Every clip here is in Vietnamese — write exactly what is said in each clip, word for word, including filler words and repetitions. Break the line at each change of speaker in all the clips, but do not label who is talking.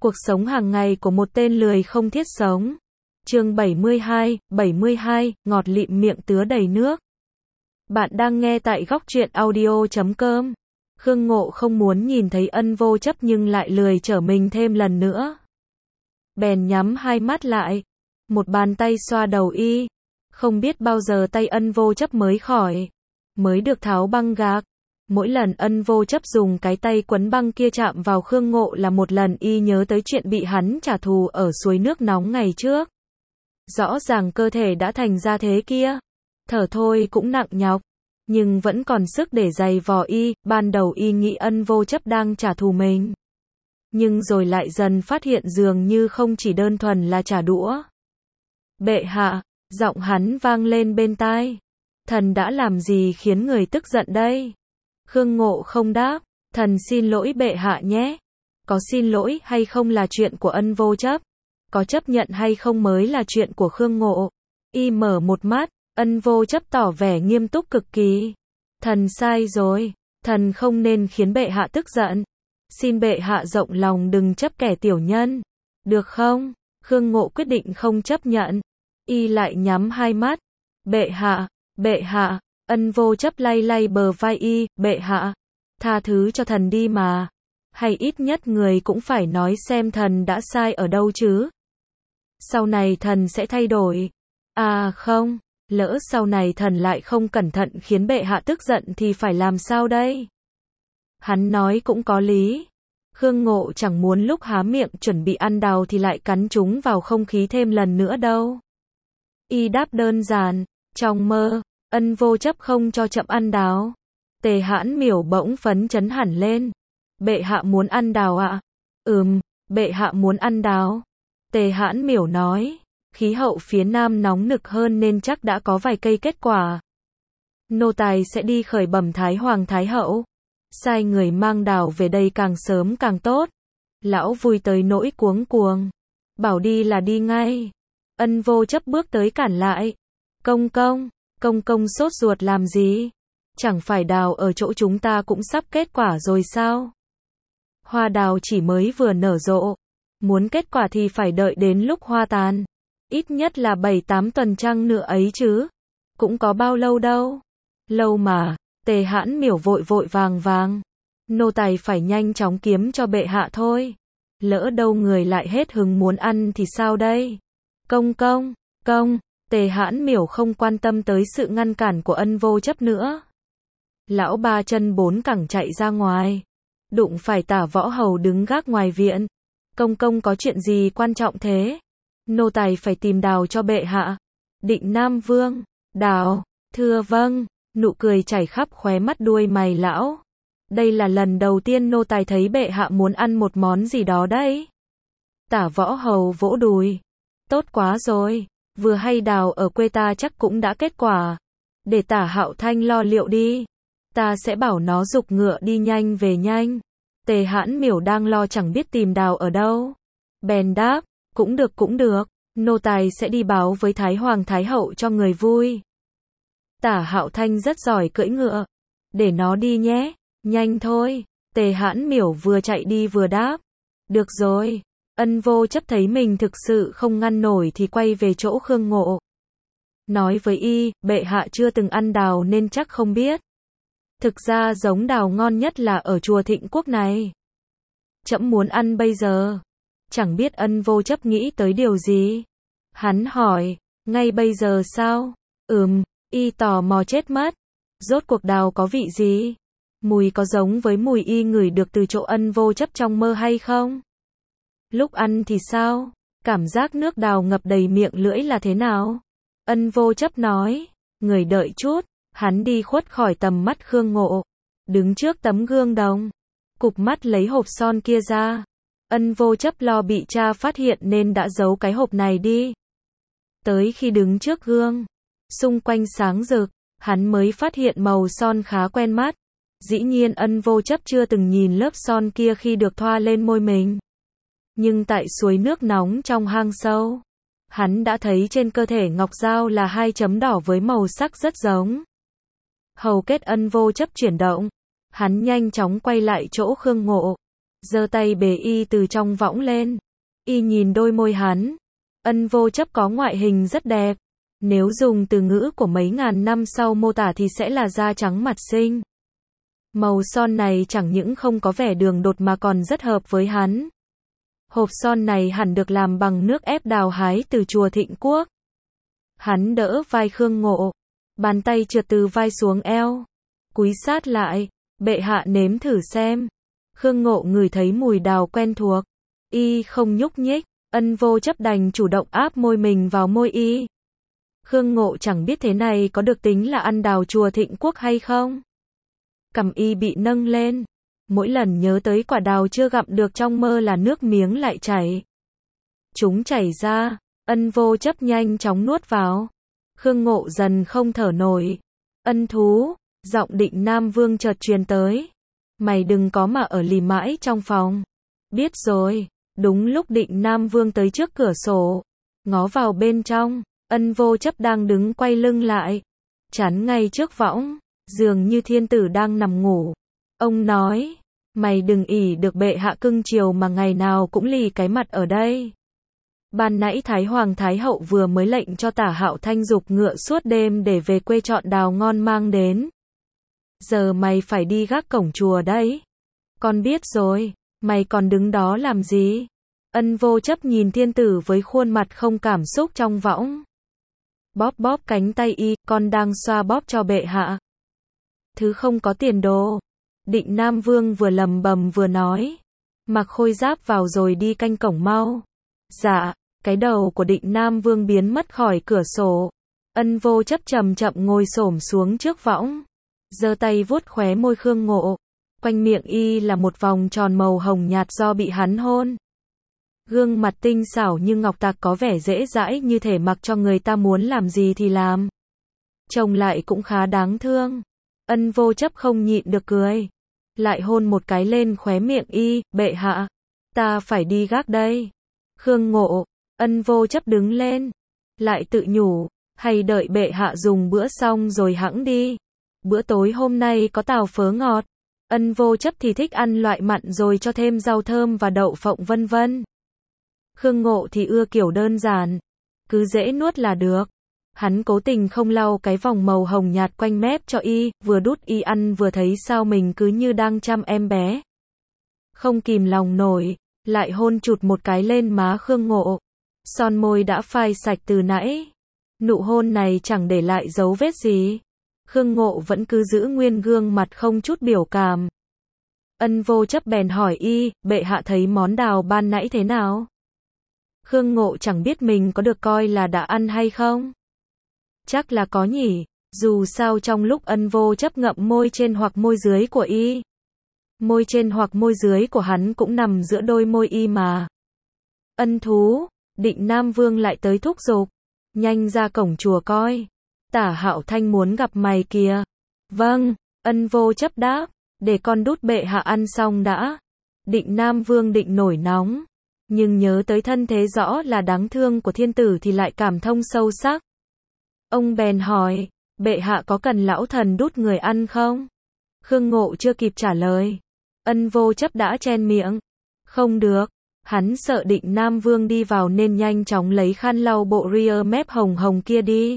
Cuộc sống hàng ngày của một tên lười không thiết sống. Chương bảy mươi hai, bảy mươi hai, ngọt lịm miệng tứa đầy nước. Bạn đang nghe tại góc truyện audio chấm com. Khương Ngộ không muốn nhìn thấy Ân Vô Chấp nhưng lại lười trở mình thêm lần nữa. Bèn nhắm hai mắt lại. Một bàn tay xoa đầu y. Không biết bao giờ tay Ân Vô Chấp mới khỏi. Mới được tháo băng gạc. Mỗi lần Ân Vô Chấp dùng cái tay quấn băng kia chạm vào Khương Ngộ là một lần y nhớ tới chuyện bị hắn trả thù ở suối nước nóng ngày trước. Rõ ràng cơ thể đã thành ra thế kia. Thở thôi cũng nặng nhọc. Nhưng vẫn còn sức để giày vò y, ban đầu y nghĩ Ân Vô Chấp đang trả thù mình. Nhưng rồi lại dần phát hiện dường như không chỉ đơn thuần là trả đũa. Bệ hạ, giọng hắn vang lên bên tai. Thần đã làm gì khiến người tức giận đây? Khương Ngộ không đáp, thần xin lỗi bệ hạ nhé. Có xin lỗi hay không là chuyện của Ân Vô Chấp. Có chấp nhận hay không mới là chuyện của Khương Ngộ. Y mở một mắt, Ân Vô Chấp tỏ vẻ nghiêm túc cực kỳ. Thần sai rồi, thần không nên khiến bệ hạ tức giận. Xin bệ hạ rộng lòng đừng chấp kẻ tiểu nhân. Được không? Khương Ngộ quyết định không chấp nhận. Y lại nhắm hai mắt. Bệ hạ, bệ hạ. Ân Vô Chấp lay lay bờ vai y, bệ hạ. Tha thứ cho thần đi mà. Hay ít nhất người cũng phải nói xem thần đã sai ở đâu chứ. Sau này thần sẽ thay đổi. À không, lỡ sau này thần lại không cẩn thận khiến bệ hạ tức giận thì phải làm sao đây? Hắn nói cũng có lý. Khương Ngộ chẳng muốn lúc há miệng chuẩn bị ăn đào thì lại cắn chúng vào không khí thêm lần nữa đâu. Y đáp đơn giản, trong mơ, Ân Vô Chấp không cho chậm ăn đào. Tề Hãn Miểu bỗng phấn chấn hẳn lên. Bệ hạ muốn ăn đào ạ? À? Ừm, bệ hạ muốn ăn đào. Tề Hãn Miểu nói, khí hậu phía Nam nóng nực hơn nên chắc đã có vài cây kết quả. Nô tài sẽ đi khởi bẩm Thái Hoàng Thái Hậu. Sai người mang đào về đây càng sớm càng tốt. Lão vui tới nỗi cuống cuồng. Bảo đi là đi ngay. Ân Vô Chấp bước tới cản lại. Công công, công công sốt ruột làm gì? Chẳng phải đào ở chỗ chúng ta cũng sắp kết quả rồi sao? Hoa đào chỉ mới vừa nở rộ. Muốn kết quả thì phải đợi đến lúc hoa tàn. Ít nhất là bảy tám tuần trăng nữa ấy chứ. Cũng có bao lâu đâu. Lâu mà. Tề Hãn Miểu vội vội vàng vàng. Nô tài phải nhanh chóng kiếm cho bệ hạ thôi. Lỡ đâu người lại hết hứng muốn ăn thì sao đây? Công công, công. Tề Hãn Miểu không quan tâm tới sự ngăn cản của Ân Vô Chấp nữa. Lão ba chân bốn cẳng chạy ra ngoài. Đụng phải Tả Võ Hầu đứng gác ngoài viện. Công công có chuyện gì quan trọng thế? Nô tài phải tìm đào cho bệ hạ. Định Nam Vương. Đào. Thưa vâng. Nụ cười chảy khắp khóe mắt đuôi mày lão. Đây là lần đầu tiên nô tài thấy bệ hạ muốn ăn một món gì đó đấy. Tả Võ Hầu vỗ đùi. Tốt quá rồi. Vừa hay đào ở quê ta chắc cũng đã kết quả. Để Tả Hạo Thanh lo liệu đi. Ta sẽ bảo nó giục ngựa đi nhanh về nhanh. Tề Hãn Miểu đang lo chẳng biết tìm đào ở đâu. Bèn đáp, cũng được cũng được. Nô tài sẽ đi báo với Thái Hoàng Thái Hậu cho người vui. Tả Hạo Thanh rất giỏi cưỡi ngựa. Để nó đi nhé. Nhanh thôi. Tề Hãn Miểu vừa chạy đi vừa đáp. Được rồi. Ân Vô Chấp thấy mình thực sự không ngăn nổi thì quay về chỗ Khương Ngộ. Nói với y, bệ hạ chưa từng ăn đào nên chắc không biết. Thực ra giống đào ngon nhất là ở chùa Thịnh Quốc này. Trẫm muốn ăn bây giờ. Chẳng biết Ân Vô Chấp nghĩ tới điều gì. Hắn hỏi, ngay bây giờ sao? Ừm, y tò mò chết mất. Rốt cuộc đào có vị gì? Mùi có giống với mùi y ngửi được từ chỗ Ân Vô Chấp trong mơ hay không? Lúc ăn thì sao? Cảm giác nước đào ngập đầy miệng lưỡi là thế nào? Ân Vô Chấp nói, người đợi chút. Hắn đi khuất khỏi tầm mắt Khương Ngộ. Đứng trước tấm gương đồng. Cụp mắt lấy hộp son kia ra. Ân Vô Chấp lo bị cha phát hiện nên đã giấu cái hộp này đi. Tới khi đứng trước gương. Xung quanh sáng rực. Hắn mới phát hiện màu son khá quen mắt. Dĩ nhiên Ân Vô Chấp chưa từng nhìn lớp son kia khi được thoa lên môi mình. Nhưng tại suối nước nóng trong hang sâu. Hắn đã thấy trên cơ thể Ngọc Giao là hai chấm đỏ với màu sắc rất giống. Hầu kết Ân Vô Chấp chuyển động. Hắn nhanh chóng quay lại chỗ Khương Ngộ. giơ tay bế y từ trong võng lên. Y nhìn đôi môi hắn. Ân Vô Chấp có ngoại hình rất đẹp. Nếu dùng từ ngữ của mấy ngàn năm sau mô tả thì sẽ là da trắng mặt xinh. Màu son này chẳng những không có vẻ đường đột mà còn rất hợp với hắn. Hộp son này hẳn được làm bằng nước ép đào hái từ chùa Thịnh Quốc. Hắn đỡ vai Khương Ngộ. Bàn tay trượt từ vai xuống eo. Cúi sát lại. Bệ hạ nếm thử xem. Khương Ngộ ngửi thấy mùi đào quen thuộc. Y không nhúc nhích. Ân Vô Chấp đành chủ động áp môi mình vào môi y. Khương Ngộ chẳng biết thế này có được tính là ăn đào chùa Thịnh Quốc hay không. Cằm y bị nâng lên. Mỗi lần nhớ tới quả đào chưa gặm được trong mơ là nước miếng lại chảy. Chúng chảy ra. Ân Vô Chấp nhanh chóng nuốt vào. Khương Ngộ dần không thở nổi. Ân thú. Giọng Định Nam Vương chợt truyền tới. Mày đừng có mà ở lì mãi trong phòng. Biết rồi. Đúng lúc Định Nam Vương tới trước cửa sổ. Ngó vào bên trong. Ân Vô Chấp đang đứng quay lưng lại. Chắn ngay trước võng. Dường như thiên tử đang nằm ngủ. Ông nói. Mày đừng ỷ được bệ hạ cưng chiều mà ngày nào cũng lì cái mặt ở đây. Ban nãy Thái Hoàng Thái Hậu vừa mới lệnh cho Tả Hạo Thanh giục ngựa suốt đêm để về quê chọn đào ngon mang đến. Giờ mày phải đi gác cổng chùa đấy. Con biết rồi, mày còn đứng đó làm gì? Ân Vô Chấp nhìn thiên tử với khuôn mặt không cảm xúc trong võng. Bóp bóp cánh tay y, con đang xoa bóp cho bệ hạ. Thứ không có tiền đồ. Định Nam Vương vừa lầm bầm vừa nói. Mặc khôi giáp vào rồi đi canh cổng mau. Dạ, cái đầu của Định Nam Vương biến mất khỏi cửa sổ. Ân Vô Chấp chậm chậm ngồi xổm xuống trước võng. Giơ tay vuốt khóe môi Khương Ngộ. Quanh miệng y là một vòng tròn màu hồng nhạt do bị hắn hôn. Gương mặt tinh xảo như ngọc tạc có vẻ dễ dãi như thể mặc cho người ta muốn làm gì thì làm. Trông lại cũng khá đáng thương. Ân Vô Chấp không nhịn được cười. Lại hôn một cái lên khóe miệng y, bệ hạ. Ta phải đi gác đây. Khương Ngộ, Ân Vô Chấp đứng lên. Lại tự nhủ, hay đợi bệ hạ dùng bữa xong rồi hẵng đi. Bữa tối hôm nay có tàu phớ ngọt. Ân Vô Chấp thì thích ăn loại mặn rồi cho thêm rau thơm và đậu phộng vân vân. Khương Ngộ thì ưa kiểu đơn giản. Cứ dễ nuốt là được. Hắn cố tình không lau cái vòng màu hồng nhạt quanh mép cho y, vừa đút y ăn vừa thấy sao mình cứ như đang chăm em bé. Không kìm lòng nổi, lại hôn chụt một cái lên má Khương Ngộ. Son môi đã phai sạch từ nãy. Nụ hôn này chẳng để lại dấu vết gì. Khương Ngộ vẫn cứ giữ nguyên gương mặt không chút biểu cảm. Ân Vô Chấp bèn hỏi y, bệ hạ thấy món đào ban nãy thế nào? Khương Ngộ chẳng biết mình có được coi là đã ăn hay không. Chắc là có nhỉ, dù sao trong lúc Ân Vô Chấp ngậm môi trên hoặc môi dưới của y. Môi trên hoặc môi dưới của hắn cũng nằm giữa đôi môi y mà. Ân thú, Định Nam Vương lại tới thúc giục. Nhanh ra cổng chùa coi. Tả Hạo Thanh muốn gặp mày kìa. Vâng, Ân Vô Chấp đáp, để con đút bệ hạ ăn xong đã. Định Nam Vương định nổi nóng. Nhưng nhớ tới thân thế rõ là đáng thương của thiên tử thì lại cảm thông sâu sắc. Ông bèn hỏi, bệ hạ có cần lão thần đút người ăn không? Khương Ngộ chưa kịp trả lời. Ân Vô Chấp đã chen miệng. Không được. Hắn sợ Định Nam Vương đi vào nên nhanh chóng lấy khăn lau bộ ria mép hồng hồng kia đi.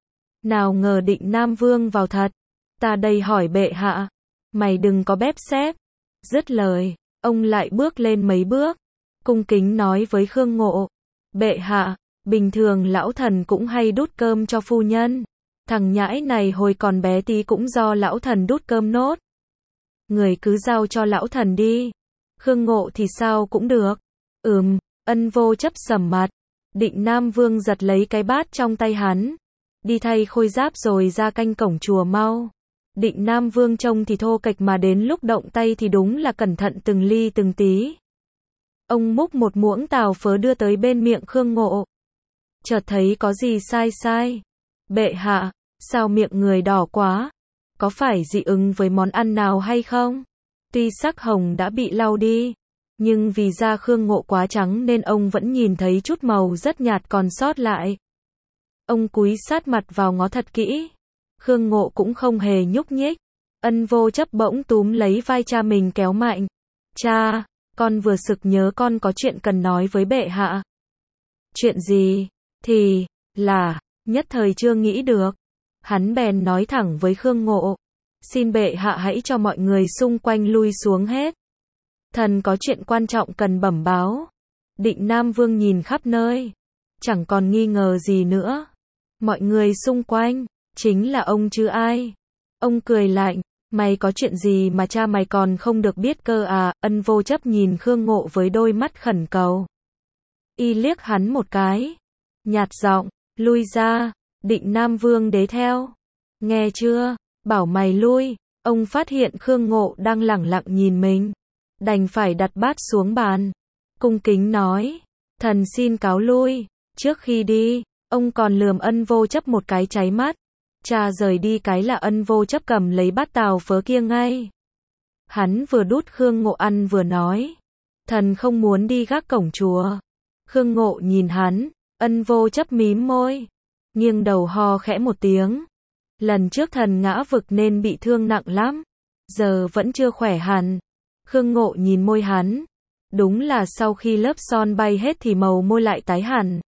Nào ngờ Định Nam Vương vào thật. Ta đây hỏi bệ hạ. Mày đừng có bép xép. Dứt lời, ông lại bước lên mấy bước. Cung kính nói với Khương Ngộ. Bệ hạ, bình thường lão thần cũng hay đút cơm cho phu nhân. Thằng nhãi này hồi còn bé tí cũng do lão thần đút cơm nốt. Người cứ giao cho lão thần đi. Khương Ngộ thì sao cũng được. Ừm, Ân Vô Chấp sầm mặt. Định Nam Vương giật lấy cái bát trong tay hắn. Đi thay khôi giáp rồi ra canh cổng chùa mau. Định Nam Vương trông thì thô kệch mà đến lúc động tay thì đúng là cẩn thận từng ly từng tí. Ông múc một muỗng tàu phớ đưa tới bên miệng Khương Ngộ. Chợt thấy có gì sai sai. Bệ hạ, sao miệng người đỏ quá? Có phải dị ứng với món ăn nào hay không? Tuy sắc hồng đã bị lau đi, nhưng vì da Khương Ngộ quá trắng nên ông vẫn nhìn thấy chút màu rất nhạt còn sót lại. Ông cúi sát mặt vào ngó thật kỹ. Khương Ngộ cũng không hề nhúc nhích. Ân Vô Chấp bỗng túm lấy vai cha mình kéo mạnh. Cha, con vừa sực nhớ con có chuyện cần nói với bệ hạ. Chuyện gì? Thì, là, nhất thời chưa nghĩ được. Hắn bèn nói thẳng với Khương Ngộ. Xin bệ hạ hãy cho mọi người xung quanh lui xuống hết. Thần có chuyện quan trọng cần bẩm báo. Định Nam Vương nhìn khắp nơi. Chẳng còn nghi ngờ gì nữa. Mọi người xung quanh, chính là ông chứ ai. Ông cười lạnh. Mày có chuyện gì mà cha mày còn không được biết cơ à? Ân Vô Chấp nhìn Khương Ngộ với đôi mắt khẩn cầu. Y liếc hắn một cái. Nhạt giọng, lui ra. Định Nam Vương đế theo. Nghe chưa? Bảo mày lui. Ông phát hiện Khương Ngộ đang lẳng lặng nhìn mình. Đành phải đặt bát xuống bàn. Cung kính nói. Thần xin cáo lui. Trước khi đi, ông còn lườm Ân Vô Chấp một cái cháy mắt. Cha rời đi cái là Ân Vô Chấp cầm lấy bát tàu phớ kia ngay. Hắn vừa đút Khương Ngộ ăn vừa nói. Thần không muốn đi gác cổng chùa. Khương Ngộ nhìn hắn. Ân Vô Chấp mím môi. Nghiêng đầu ho khẽ một tiếng. Lần trước thần ngã vực nên bị thương nặng lắm. Giờ vẫn chưa khỏe hẳn. Khương Ngộ nhìn môi hắn. Đúng là sau khi lớp son bay hết thì màu môi lại tái hẳn.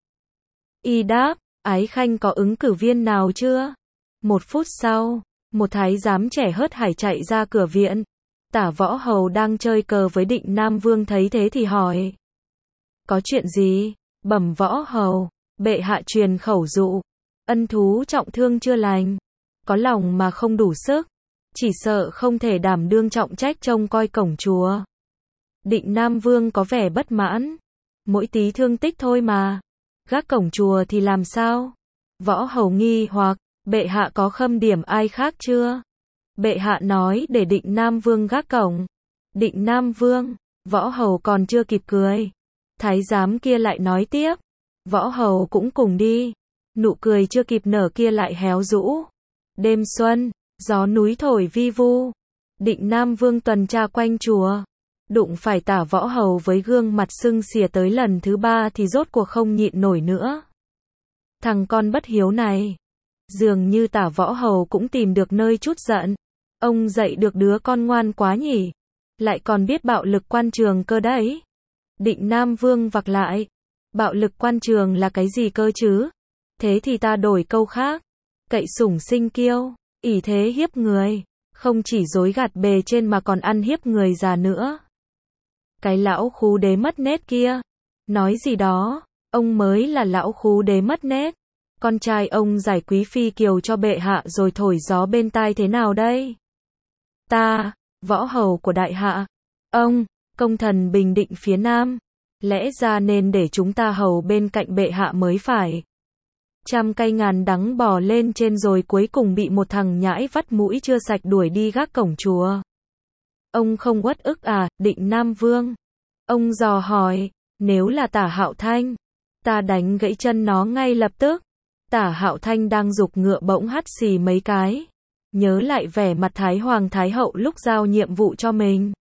Y đáp, Ái Khanh có ứng cử viên nào chưa? Một phút sau, một thái giám trẻ hớt hải chạy ra cửa viện. Tả Võ Hầu đang chơi cờ với Định Nam Vương thấy thế thì hỏi. Có chuyện gì? Bẩm Võ Hầu, bệ hạ truyền khẩu dụ. Ân thú trọng thương chưa lành. Có lòng mà không đủ sức. Chỉ sợ không thể đảm đương trọng trách trông coi cổng chùa. Định Nam Vương có vẻ bất mãn. Mỗi tí thương tích thôi mà. Gác cổng chùa thì làm sao? Võ Hầu nghi hoặc, bệ hạ có khâm điểm ai khác chưa? Bệ hạ nói để Định Nam Vương gác cổng. Định Nam Vương, Võ Hầu còn chưa kịp cười. Thái giám kia lại nói tiếp. Võ Hầu cũng cùng đi. Nụ cười chưa kịp nở kia lại héo rũ. Đêm xuân, gió núi thổi vi vu. Định Nam Vương tuần tra quanh chùa. Đụng phải Tả Võ Hầu với gương mặt sưng xìa tới lần thứ ba thì rốt cuộc không nhịn nổi nữa. Thằng con bất hiếu này. Dường như Tả Võ Hầu cũng tìm được nơi chút giận. Ông dạy được đứa con ngoan quá nhỉ. Lại còn biết bạo lực quan trường cơ đấy. Định Nam Vương vặc lại. Bạo lực quan trường là cái gì cơ chứ? Thế thì ta đổi câu khác. Cậy sủng sinh kiêu, ỷ thế hiếp người. Không chỉ dối gạt bề trên mà còn ăn hiếp người già nữa. Cái lão khú đế mất nết kia. Nói gì đó, ông mới là lão khú đế mất nết. Con trai ông giải quý phi kiều cho bệ hạ rồi thổi gió bên tai thế nào đây? Ta, Võ Hầu của đại hạ. Ông, công thần Bình Định phía Nam. Lẽ ra nên để chúng ta hầu bên cạnh bệ hạ mới phải. Trăm cây ngàn đắng bò lên trên rồi cuối cùng bị một thằng nhãi vắt mũi chưa sạch đuổi đi gác cổng chùa. Ông không uất ức à? Định Nam Vương. Ông dò hỏi, nếu là Tả Hạo Thanh, ta đánh gãy chân nó ngay lập tức. Tả Hạo Thanh đang giục ngựa bỗng hắt xì mấy cái. Nhớ lại vẻ mặt Thái Hoàng Thái Hậu lúc giao nhiệm vụ cho mình.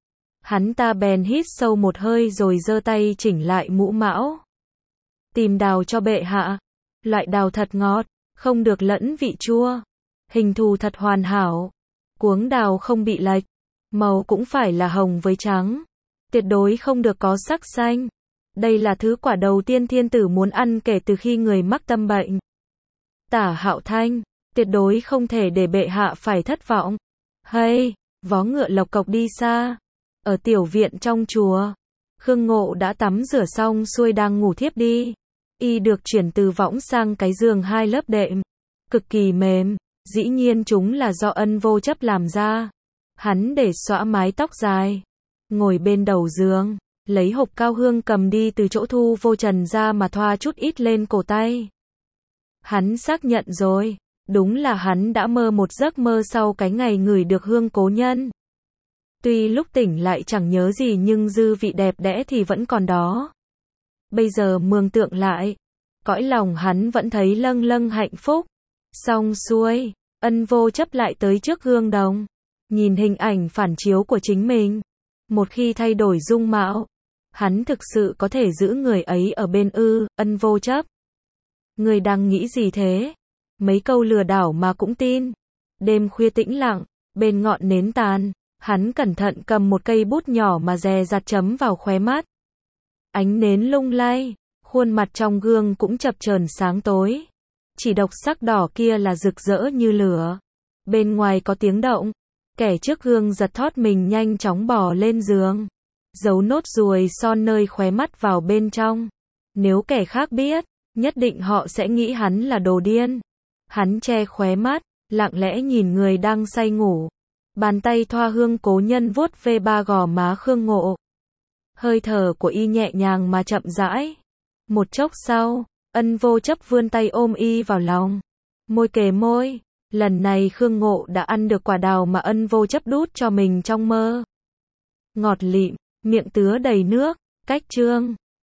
Hắn ta bèn hít sâu một hơi rồi giơ tay chỉnh lại mũ mão. Tìm đào cho bệ hạ. Loại đào thật ngọt, không được lẫn vị chua. Hình thù thật hoàn hảo. Cuống đào không bị lệch. Màu cũng phải là hồng với trắng. Tuyệt đối không được có sắc xanh. Đây là thứ quả đầu tiên thiên tử muốn ăn kể từ khi người mắc tâm bệnh. Tả Hạo Thanh, tuyệt đối không thể để bệ hạ phải thất vọng. Hay, vó ngựa lộc cộc đi xa. Ở tiểu viện trong chùa, Khương Ngộ đã tắm rửa xong xuôi đang ngủ thiếp đi. Y được chuyển từ võng sang cái giường hai lớp đệm. Cực kỳ mềm, dĩ nhiên chúng là do Ân Vô Chấp làm ra. Hắn để xõa mái tóc dài. Ngồi bên đầu giường, lấy hộp cao hương cầm đi từ chỗ Thu Vô Trần ra mà thoa chút ít lên cổ tay. Hắn xác nhận rồi, đúng là hắn đã mơ một giấc mơ sau cái ngày ngửi được hương cố nhân. Tuy lúc tỉnh lại chẳng nhớ gì nhưng dư vị đẹp đẽ thì vẫn còn đó. Bây giờ mường tượng lại, cõi lòng hắn vẫn thấy lâng lâng hạnh phúc. Xong xuôi, Ân Vô Chấp lại tới trước gương đồng, nhìn hình ảnh phản chiếu của chính mình. Một khi thay đổi dung mạo, hắn thực sự có thể giữ người ấy ở bên ư? Ân Vô Chấp, người đang nghĩ gì thế? Mấy câu lừa đảo mà cũng tin. Đêm khuya tĩnh lặng, bên ngọn nến tàn, Hắn cẩn thận cầm một cây bút nhỏ mà dè dặt chấm vào khóe mắt. Ánh nến lung lay, khuôn mặt trong gương cũng chập chờn sáng tối. Chỉ độc sắc đỏ kia là rực rỡ như lửa. Bên ngoài có tiếng động, kẻ trước gương giật thót mình nhanh chóng bò lên giường, giấu nốt ruồi son nơi khóe mắt vào bên trong. Nếu kẻ khác biết, nhất định họ sẽ nghĩ hắn là đồ điên. Hắn che khóe mắt, lặng lẽ nhìn người đang say ngủ. Bàn tay thoa hương cố nhân vuốt ve ba gò má Khương Ngộ. Hơi thở của y nhẹ nhàng mà chậm rãi. Một chốc sau, Ân Vô Chấp vươn tay ôm y vào lòng. Môi kề môi, lần này Khương Ngộ đã ăn được quả đào mà Ân Vô Chấp đút cho mình trong mơ. Ngọt lịm, miệng tứa đầy nước, cách chương